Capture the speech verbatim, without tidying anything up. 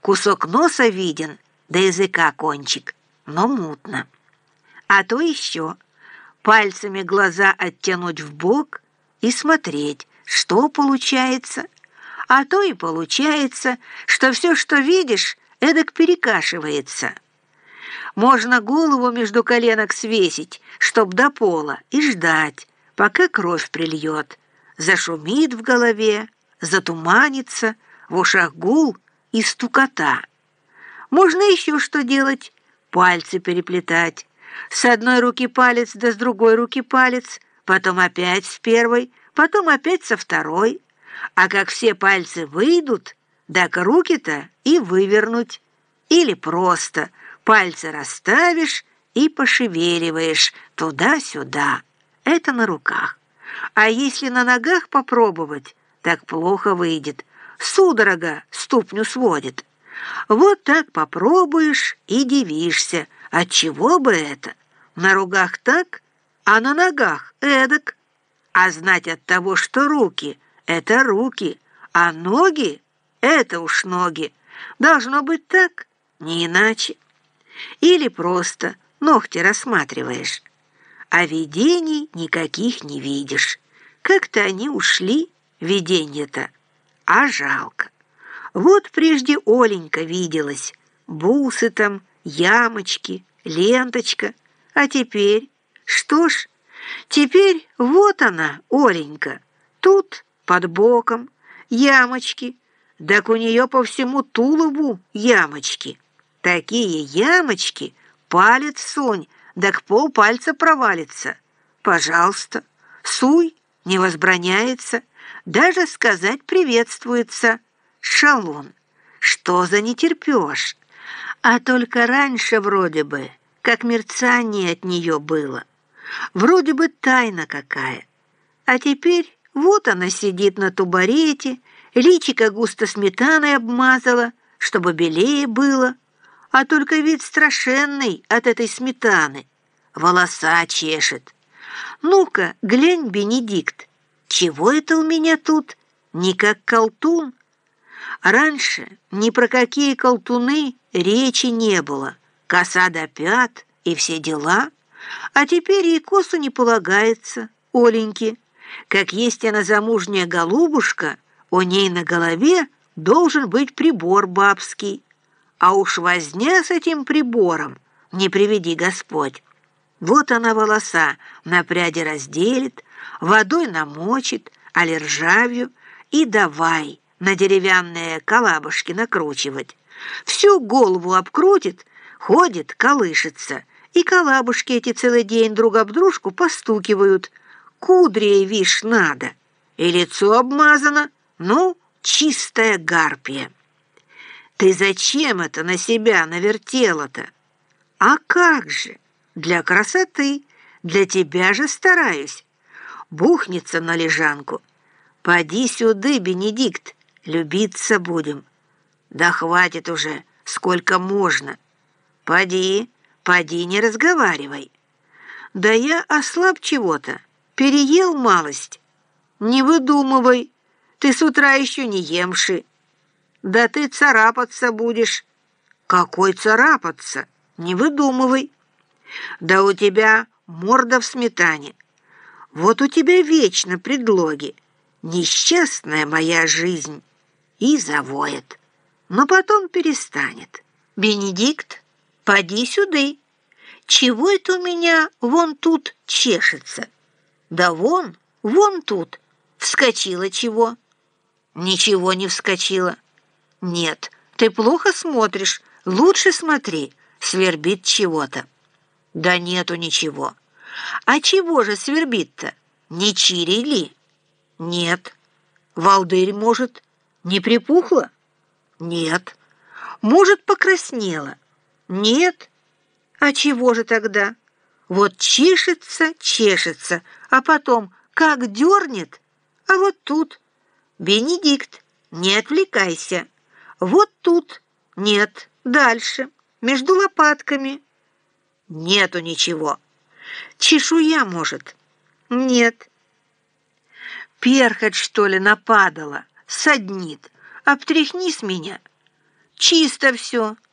Кусок носа виден, до языка кончик, но мутно. А то еще пальцами глаза оттянуть вбок и смотреть, что получается. А то и получается, что все, что видишь, эдак перекашивается. Можно голову между коленок свесить, чтоб до пола, и ждать, пока кровь прильет. Зашумит в голове, затуманится, в ушах гул и стукота. Можно еще что делать? Пальцы переплетать. С одной руки палец, да с другой руки палец, потом опять с первой, потом опять со второй. А как все пальцы выйдут, так руки-то и вывернуть. Или просто пальцы расставишь и пошевеливаешь туда-сюда. Это на руках. А если на ногах попробовать, так плохо выйдет. Судорога ступню сводит. Вот так попробуешь и дивишься, отчего бы это? На руках так, а на ногах эдак. А знать от того, что руки — это руки, а ноги — это уж ноги. Должно быть так, не иначе. Или просто ногти рассматриваешь, а видений никаких не видишь. Как-то они ушли, виденья-то, а жалко. Вот прежде Оленька виделась, бусы там, ямочки, ленточка, а теперь, что ж, теперь вот она, Оленька, тут под боком, ямочки, так у нее по всему тулову ямочки. Такие ямочки, палец сунь, так полпальца провалится. Пожалуйста, суй, не возбраняется, даже сказать приветствуется. Шалун, что за не терпешь? А только раньше вроде бы, как мерцание от нее было. Вроде бы тайна какая. А теперь вот она сидит на тубарете, личико густо сметаной обмазала, чтобы белее было, а только вид страшенный от этой сметаны. Волоса чешет. Ну-ка, глянь, Бенедикт, чего это у меня тут? Не как колтун? Раньше ни про какие колтуны речи не было. Коса до пят и все дела. А теперь ей косу не полагается, Оленьке. Как есть она замужняя голубушка, у ней на голове должен быть прибор бабский. А уж возня с этим прибором, не приведи Господь. Вот она волоса на пряди разделит, водой намочит, али ржавью, и давай на деревянные колабушки накручивать. Всю голову обкрутит, ходит, колышется, и колабушки эти целый день друг об дружку постукивают. Кудри, вишь, надо, и лицо обмазано, ну, чистая гарпия. Ты зачем это на себя навертела-то? А как же? Для красоты, для тебя же стараюсь. Бухнется на лежанку. Поди сюда, Бенедикт, любиться будем. Да хватит уже, сколько можно. Поди, поди, не разговаривай. Да я ослаб чего-то, переел малость. Не выдумывай, ты с утра еще не емши. Да ты царапаться будешь. Какой царапаться? Не выдумывай. Да у тебя морда в сметане. Вот у тебя вечно предлоги. Несчастная моя жизнь. И завоет. Но потом перестанет. Бенедикт, поди сюда. Чего это у меня вон тут чешется? Да вон, вон тут. Вскочила чего? Ничего не вскочила. Нет, ты плохо смотришь. Лучше смотри, свербит чего-то. Да нету ничего. А чего же свербит-то? Не чири ли? Нет. Волдырь, может, не припухла? Нет. Может, покраснела? Нет. А чего же тогда? Вот чешется, чешется, а потом как дернет, а вот тут. Бенедикт, не отвлекайся. Вот тут. Нет. Дальше. Между лопатками. Нету ничего. Чешуя, может? Нет. Перхоть, что ли, нападала? Саднит. Обтряхни с меня. чисто все.